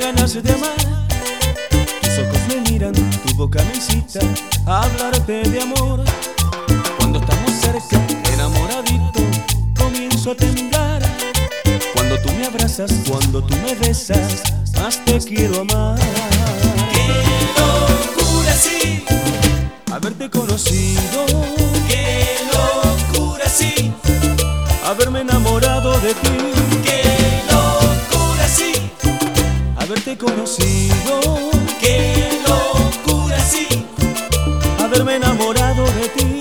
ganas de amar. Tus ojos me miran, tu boca me incita a hablarte de amor. Cuando estamos cerca, enamoradito, comienzo a temblar. Cuando tú me abrazas, cuando tú me besas, más te quiero amar. ¡Qué locura, sí! Haberte conocido, ¡Qué locura, sí! haberme enamorado de ti. ¡Qué locura, sí! Haberte conocido, ¡Qué locura, sí! haberme enamorado de ti.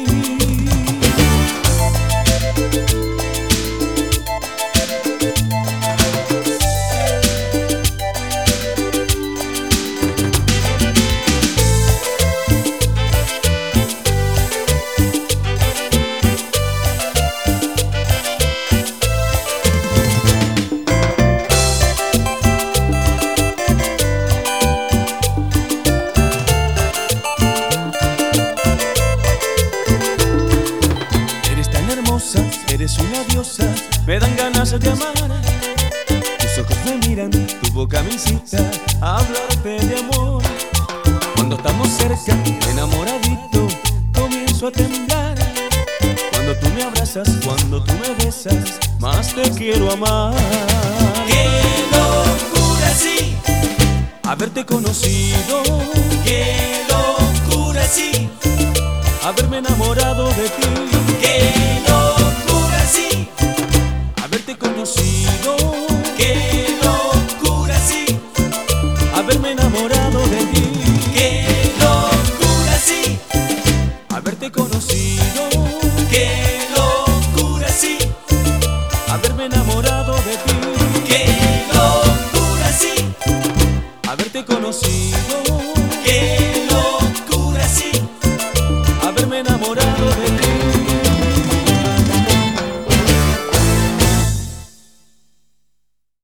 Eres una diosa, me dan ganas de amar. Tus ojos me miran, tu boca me incita a hablarte de amor. Cuando estamos cerca, enamoradito, comienzo a temblar. Cuando tú me abrazas, cuando tú me besas, más te quiero amar. ¡Qué locura, sí! Haberte conocido, ¡Qué locura, sí! haberme enamorado de ti. ¡Qué locura, sí! Haberte conocido, ¡Qué locura, sí! haberme enamorado de ti. ¡Qué locura, sí! Haberte conocido, ¡Qué locura, sí! haberme enamorado de ti. ¡Qué locura, sí! Haberte conocido,